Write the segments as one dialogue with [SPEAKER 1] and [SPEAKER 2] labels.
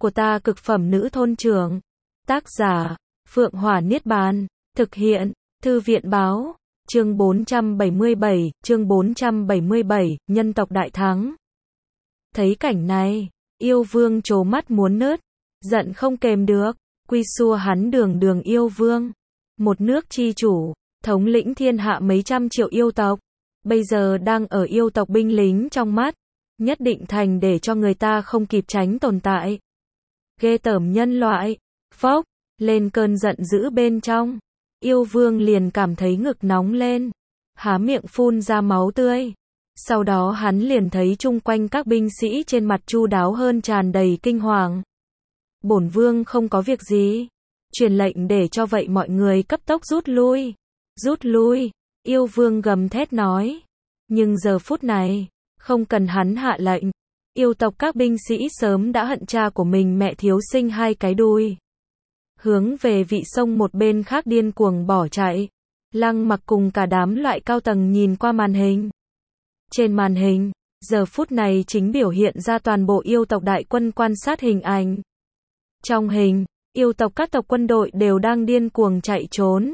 [SPEAKER 1] của ta cực phẩm nữ thôn trưởng. Tác giả, Phượng Hỏa Niết Bàn. Thực hiện, Thư viện Báo. Chương 477, nhân tộc đại thắng. Thấy cảnh này, yêu vương trố mắt muốn nứt, giận không kềm được, quy xua hắn đường yêu vương. Một nước chi chủ, thống lĩnh thiên hạ mấy trăm triệu yêu tộc, bây giờ đang ở yêu tộc binh lính trong mắt, nhất định thành để cho người ta không kịp tránh tồn tại. Ghê tởm nhân loại, phốc, lên cơn giận dữ bên trong, yêu vương liền cảm thấy ngực nóng lên, há miệng phun ra máu tươi. Sau đó hắn liền thấy chung quanh các binh sĩ trên mặt chu đáo hơn tràn đầy kinh hoàng. Bổn vương không có việc gì, truyền lệnh để cho vậy mọi người cấp tốc rút lui. Rút lui, yêu vương gầm thét nói. Nhưng giờ phút này, không cần hắn hạ lệnh, yêu tộc các binh sĩ sớm đã hận cha của mình mẹ thiếu sinh hai cái đuôi. Hướng về vị sông một bên khác điên cuồng bỏ chạy. Lăng Mặc cùng cả đám loại cao tầng nhìn qua màn hình. Trên màn hình, giờ phút này chính biểu hiện ra toàn bộ yêu tộc đại quân quan sát hình ảnh. Trong hình, yêu tộc các tộc quân đội đều đang điên cuồng chạy trốn.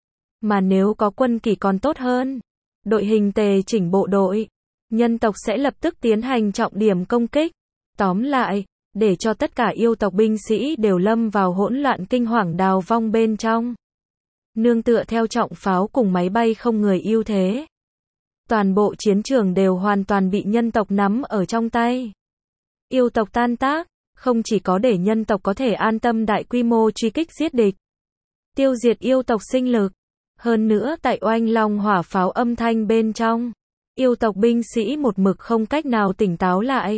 [SPEAKER 1] Mà nếu có quân kỷ còn tốt hơn, đội hình tề chỉnh bộ đội, nhân tộc sẽ lập tức tiến hành trọng điểm công kích. Tóm lại, để cho tất cả yêu tộc binh sĩ đều lâm vào hỗn loạn kinh hoàng đào vong bên trong. Nương tựa theo trọng pháo cùng máy bay không người ưu thế. Toàn bộ chiến trường đều hoàn toàn bị nhân tộc nắm ở trong tay. Yêu tộc tan tác, không chỉ có để nhân tộc có thể an tâm đại quy mô truy kích giết địch, tiêu diệt yêu tộc sinh lực. Hơn nữa tại oanh long hỏa pháo âm thanh bên trong, yêu tộc binh sĩ một mực không cách nào tỉnh táo lại.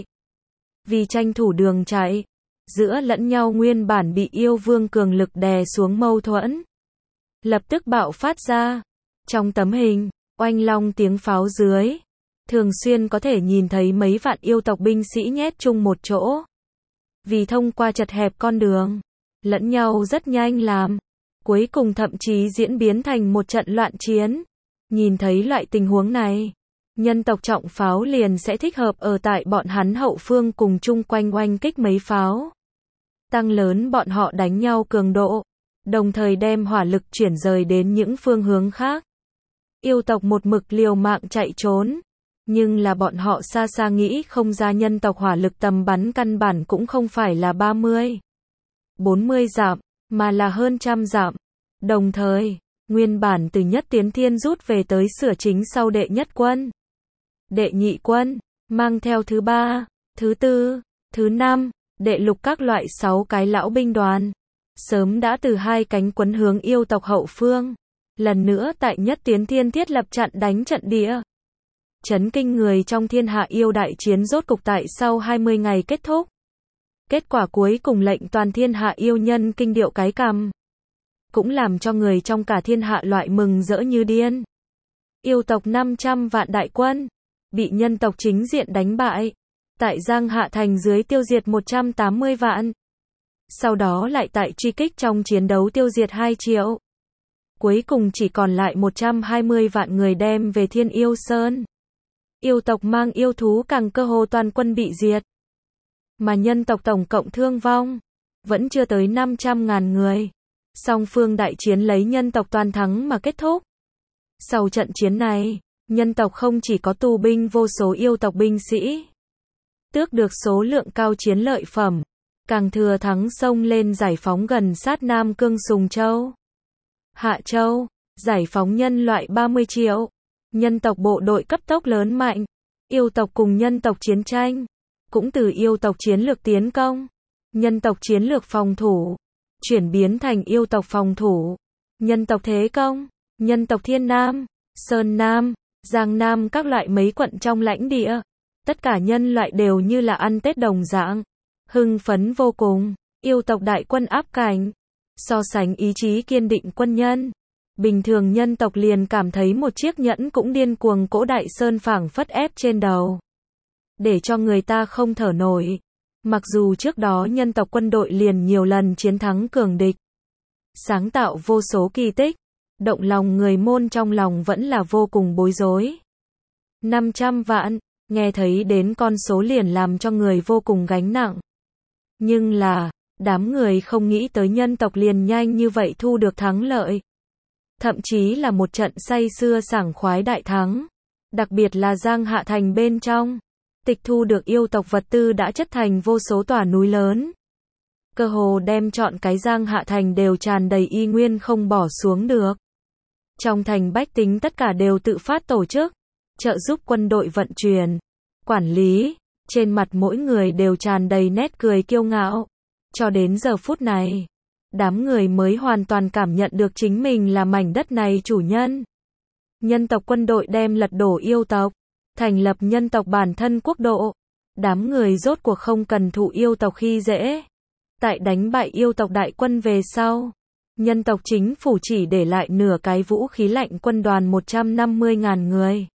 [SPEAKER 1] Vì tranh thủ đường chạy, giữa lẫn nhau nguyên bản bị yêu vương cường lực đè xuống mâu thuẫn, lập tức bạo phát ra. Trong tấm hình, oanh long tiếng pháo dưới, thường xuyên có thể nhìn thấy mấy vạn yêu tộc binh sĩ nhét chung một chỗ. Vì thông qua chật hẹp con đường, lẫn nhau rất nhanh làm, cuối cùng thậm chí diễn biến thành một trận loạn chiến. Nhìn thấy loại tình huống này, nhân tộc trọng pháo liền sẽ thích hợp ở tại bọn hắn hậu phương cùng chung quanh oanh kích mấy pháo, tăng lớn bọn họ đánh nhau cường độ, đồng thời đem hỏa lực chuyển rời đến những phương hướng khác. Yêu tộc một mực liều mạng chạy trốn, nhưng là bọn họ xa xa nghĩ không ra nhân tộc hỏa lực tầm bắn căn bản cũng không phải là 30, 40 dặm, mà là hơn trăm dặm. Đồng thời, nguyên bản từ Nhất Tiến Thiên rút về tới sửa chính sau đệ nhất quân, đệ nhị quân, mang theo thứ ba, thứ tư, thứ năm, đệ lục các loại 6 cái lão binh đoàn, sớm đã từ hai cánh quấn hướng yêu tộc hậu phương. Lần nữa tại Nhất Tiến Thiên thiết lập chặn đánh trận địa. Chấn kinh người trong thiên hạ yêu đại chiến rốt cục tại sau 20 ngày kết thúc. Kết quả cuối cùng lệnh toàn thiên hạ yêu nhân kinh điệu cái cằm. Cũng làm cho người trong cả thiên hạ loại mừng rỡ như điên. Yêu tộc 500 vạn đại quân, bị nhân tộc chính diện đánh bại. Tại Giang Hạ Thành dưới tiêu diệt 180 vạn. Sau đó lại tại truy kích trong chiến đấu tiêu diệt 2 triệu. Cuối cùng chỉ còn lại 120 vạn người đem về Thiên Yêu Sơn. Yêu tộc mang yêu thú càng cơ hồ toàn quân bị diệt. Mà nhân tộc tổng cộng thương vong vẫn chưa tới 500.000 người. Song phương đại chiến lấy nhân tộc toàn thắng mà kết thúc. Sau trận chiến này, nhân tộc không chỉ có tù binh vô số yêu tộc binh sĩ, tước được số lượng cao chiến lợi phẩm, càng thừa thắng xông lên giải phóng gần sát Nam Cương Sùng Châu, Hạ Châu, giải phóng nhân loại 30 triệu. Nhân tộc bộ đội cấp tốc lớn mạnh, yêu tộc cùng nhân tộc chiến tranh, cũng từ yêu tộc chiến lược tiến công, nhân tộc chiến lược phòng thủ, chuyển biến thành yêu tộc phòng thủ, nhân tộc thế công, nhân tộc Thiên Nam, Sơn Nam, Giang Nam các loại mấy quận trong lãnh địa. Tất cả nhân loại đều như là ăn Tết đồng dạng, hưng phấn vô cùng. Yêu tộc đại quân áp cảnh, so sánh ý chí kiên định quân nhân, bình thường nhân tộc liền cảm thấy một chiếc nhẫn cũng điên cuồng cỗ đại sơn phảng phất ép trên đầu, để cho người ta không thở nổi. Mặc dù trước đó nhân tộc quân đội liền nhiều lần chiến thắng cường địch, sáng tạo vô số kỳ tích, động lòng người môn trong lòng vẫn là vô cùng bối rối. 500 vạn, nghe thấy đến con số liền làm cho người vô cùng gánh nặng. Nhưng là, đám người không nghĩ tới nhân tộc liền nhanh như vậy thu được thắng lợi. Thậm chí là một trận say sưa sảng khoái đại thắng. Đặc biệt là Giang Hạ Thành bên trong. Tịch thu được yêu tộc vật tư đã chất thành vô số tòa núi lớn. Cơ hồ đem trọn cái Giang Hạ Thành đều tràn đầy y nguyên không bỏ xuống được. Trong thành bách tính tất cả đều tự phát tổ chức, trợ giúp quân đội vận chuyển, quản lý, trên mặt mỗi người đều tràn đầy nét cười kiêu ngạo. Cho đến giờ phút này, đám người mới hoàn toàn cảm nhận được chính mình là mảnh đất này chủ nhân. Nhân tộc quân đội đem lật đổ yêu tộc, thành lập nhân tộc bản thân quốc độ. Đám người rốt cuộc không cần thụ yêu tộc khi dễ. Tại đánh bại yêu tộc đại quân về sau, nhân tộc chính phủ chỉ để lại nửa cái vũ khí lạnh quân đoàn 150.000 người.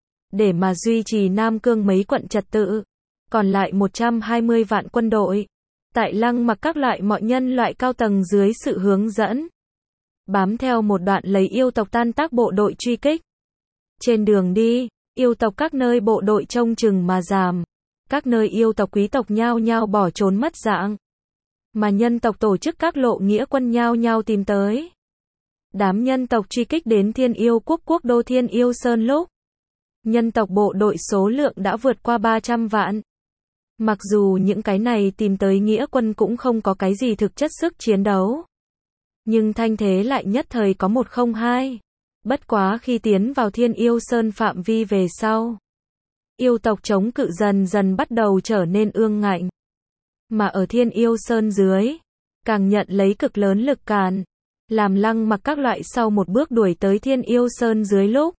[SPEAKER 1] Để mà duy trì Nam Cương mấy quận trật tự, còn lại 120 vạn quân đội. Tại Lăng Mặc các loại mọi nhân loại cao tầng dưới sự hướng dẫn, bám theo một đoạn lấy yêu tộc tan tác bộ đội truy kích. Trên đường đi, yêu tộc các nơi bộ đội trông chừng mà giảm. Các nơi yêu tộc quý tộc nhao nhao bỏ trốn mất dạng. Mà nhân tộc tổ chức các lộ nghĩa quân nhao nhao tìm tới. Đám nhân tộc truy kích đến Thiên Yêu quốc quốc đô Thiên Yêu Sơn lúc, nhân tộc bộ đội số lượng đã vượt qua 300 vạn. Mặc dù những cái này tìm tới nghĩa quân cũng không có cái gì thực chất sức chiến đấu, nhưng thanh thế lại nhất thời có 102. Bất quá khi tiến vào Thiên Yêu Sơn phạm vi về sau, yêu tộc chống cự dần dần bắt đầu trở nên ương ngạnh. Mà ở Thiên Yêu Sơn dưới, càng nhận lấy cực lớn lực cản, làm Lăng Mặc các loại sau một bước đuổi tới Thiên Yêu Sơn dưới lúc,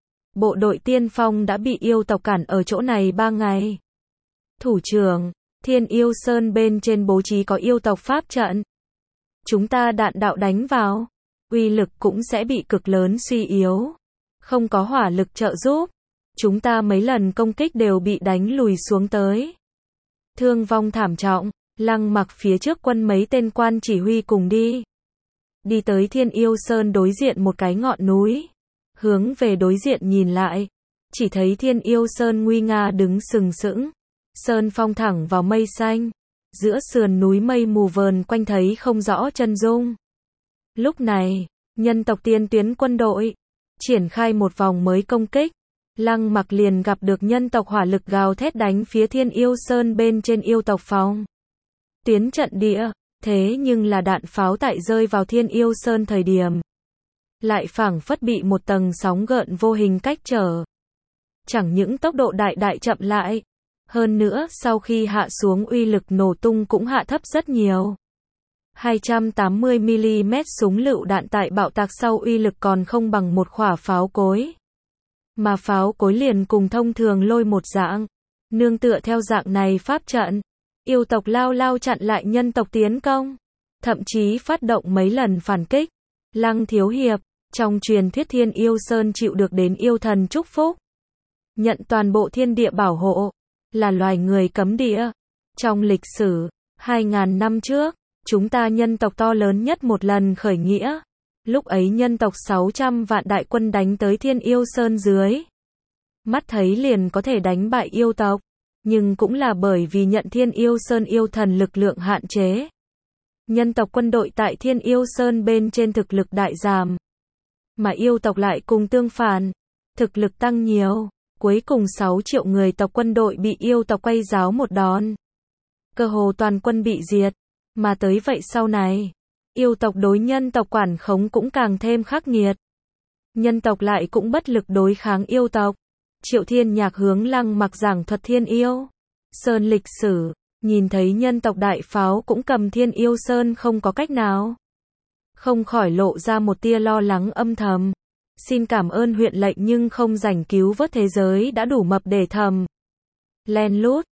[SPEAKER 1] bộ đội tiên phong đã bị yêu tộc cản ở chỗ này 3 ngày. Thủ trưởng, Thiên Yêu Sơn bên trên bố trí có yêu tộc pháp trận. Chúng ta đạn đạo đánh vào, uy lực cũng sẽ bị cực lớn suy yếu. Không có hỏa lực trợ giúp, chúng ta mấy lần công kích đều bị đánh lùi xuống tới. Thương vong thảm trọng, Lăng Mặc phía trước quân mấy tên quan chỉ huy cùng đi. Đi tới Thiên Yêu Sơn đối diện một cái ngọn núi. Hướng về đối diện nhìn lại, chỉ thấy Thiên Yêu Sơn nguy nga đứng sừng sững. Sơn phong thẳng vào mây xanh, giữa sườn núi mây mù vờn quanh thấy không rõ chân dung. Lúc này, nhân tộc tiên tuyến quân đội triển khai một vòng mới công kích. Lăng Mặc liền gặp được nhân tộc hỏa lực gào thét đánh phía Thiên Yêu Sơn bên trên yêu tộc phòng tuyến trận địa. Thế nhưng là đạn pháo tại rơi vào Thiên Yêu Sơn thời điểm, lại phảng phất bị một tầng sóng gợn vô hình cách trở. Chẳng những tốc độ đại chậm lại, hơn nữa sau khi hạ xuống uy lực nổ tung cũng hạ thấp rất nhiều. 280mm súng lựu đạn tại bạo tạc sau uy lực còn không bằng một quả pháo cối. Mà pháo cối liền cùng thông thường lôi một dạng. Nương tựa theo dạng này pháp trận, yêu tộc lao chặn lại nhân tộc tiến công. Thậm chí phát động mấy lần phản kích. Lăng thiếu hiệp, trong truyền thuyết Thiên Yêu Sơn chịu được đến yêu thần chúc phúc, nhận toàn bộ thiên địa bảo hộ, là loài người cấm địa. Trong lịch sử, 2.000 năm trước, chúng ta nhân tộc to lớn nhất một lần khởi nghĩa. Lúc ấy nhân tộc 600 vạn đại quân đánh tới Thiên Yêu Sơn dưới. Mắt thấy liền có thể đánh bại yêu tộc, nhưng cũng là bởi vì nhận Thiên Yêu Sơn yêu thần lực lượng hạn chế. Nhân tộc quân đội tại Thiên Yêu Sơn bên trên thực lực đại giảm. Mà yêu tộc lại cùng tương phản, thực lực tăng nhiều. Cuối cùng 6 triệu người tộc quân đội bị yêu tộc quay giáo một đòn. Cơ hồ toàn quân bị diệt. Mà tới vậy sau này, yêu tộc đối nhân tộc quản khống cũng càng thêm khắc nghiệt. Nhân tộc lại cũng bất lực đối kháng yêu tộc. Triệu Thiên Nhạc hướng Lăng Mặc giảng thuật Thiên Yêu Sơn lịch sử, nhìn thấy nhân tộc đại pháo cũng cầm Thiên Yêu Sơn không có cách nào, không khỏi lộ ra một tia lo lắng âm thầm. Xin cảm ơn huyện lệnh nhưng không rảnh cứu vớt thế giới đã đủ mập để thầm. Len lút,